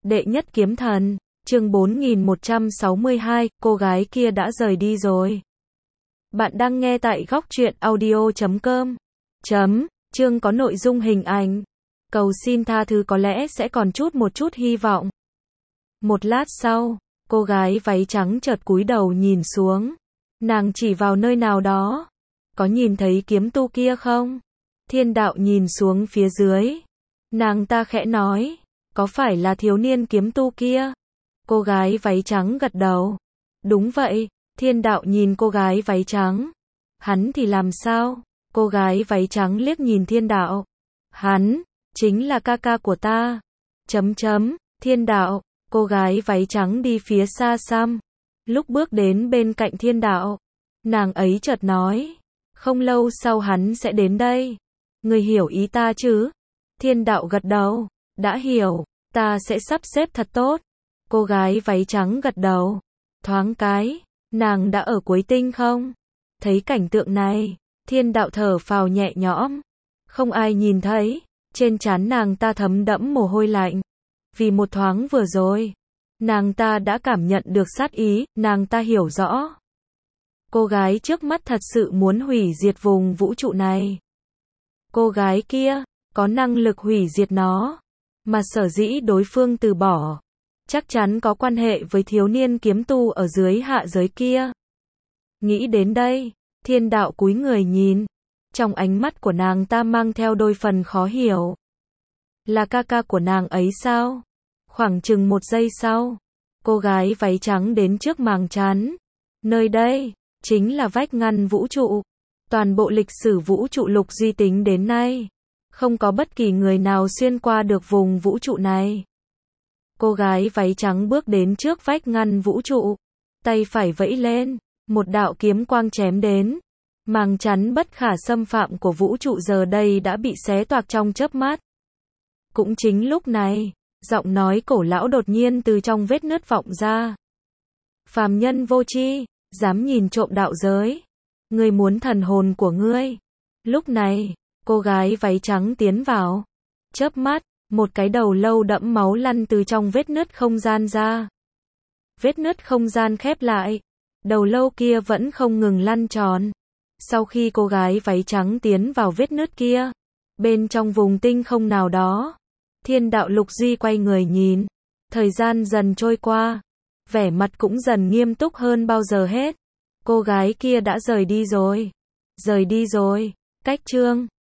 Đệ nhất kiếm thần, chương 4162, cô gái kia đã rời đi rồi. Bạn đang nghe tại góc truyện audio.com. Chương có nội dung hình ảnh. Cầu xin tha thứ có lẽ sẽ còn một chút hy vọng. Một lát sau, cô gái váy trắng chợt cúi đầu nhìn xuống. Nàng chỉ vào nơi nào đó. Có nhìn thấy kiếm tu kia không? Thiên đạo nhìn xuống phía dưới. Nàng ta khẽ nói, có phải là thiếu niên kiếm tu kia? Cô gái váy trắng gật đầu. Đúng vậy, thiên đạo nhìn cô gái váy trắng. Hắn thì làm sao? Cô gái váy trắng liếc nhìn thiên đạo. Hắn, chính là ca ca của ta. Thiên đạo, cô gái váy trắng đi phía xa xăm. Lúc bước đến bên cạnh thiên đạo, nàng ấy chợt nói, không lâu sau hắn sẽ đến đây. Ngươi hiểu ý ta chứ? Thiên đạo gật đầu, đã hiểu, ta sẽ sắp xếp thật tốt. Cô gái váy trắng gật đầu. Thoáng cái, nàng đã ở cuối tinh không? Thấy cảnh tượng này, thiên đạo thở phào nhẹ nhõm. Không ai nhìn thấy, trên trán nàng ta thấm đẫm mồ hôi lạnh. Vì một thoáng vừa rồi, nàng ta đã cảm nhận được sát ý, nàng ta hiểu rõ. Cô gái trước mắt thật sự muốn hủy diệt vùng vũ trụ này. Cô gái kia, có năng lực hủy diệt nó. Mà sở dĩ đối phương từ bỏ, chắc chắn có quan hệ với thiếu niên kiếm tu ở dưới hạ giới kia. Nghĩ đến đây, thiên đạo cúi người nhìn. Trong ánh mắt của nàng ta mang theo đôi phần khó hiểu. Là ca ca của nàng ấy sao? Khoảng chừng 1 giây sau, cô gái váy trắng đến trước màng chắn. Nơi đây, chính là vách ngăn vũ trụ. Toàn bộ lịch sử vũ trụ lục duy tính đến nay, không có bất kỳ người nào xuyên qua được vùng vũ trụ này. Cô gái váy trắng bước đến trước vách ngăn vũ trụ. Tay phải vẫy lên, một đạo kiếm quang chém đến. Màng chắn bất khả xâm phạm của vũ trụ giờ đây đã bị xé toạc trong chớp mắt. Cũng chính lúc này, giọng nói cổ lão đột nhiên từ trong vết nứt vọng ra. Phàm nhân vô tri, dám nhìn trộm đạo giới. Ngươi muốn thần hồn của ngươi. Lúc này, cô gái váy trắng tiến vào. Chớp mắt, một cái đầu lâu đẫm máu lăn từ trong vết nứt không gian ra. Vết nứt không gian khép lại. Đầu lâu kia vẫn không ngừng lăn tròn. Sau khi cô gái váy trắng tiến vào vết nứt kia, bên trong vùng tinh không nào đó, thiên đạo lục duy quay người nhìn. Thời gian dần trôi qua, vẻ mặt cũng dần nghiêm túc hơn bao giờ hết. Cô gái kia đã rời đi rồi. Rời đi rồi. Cách chương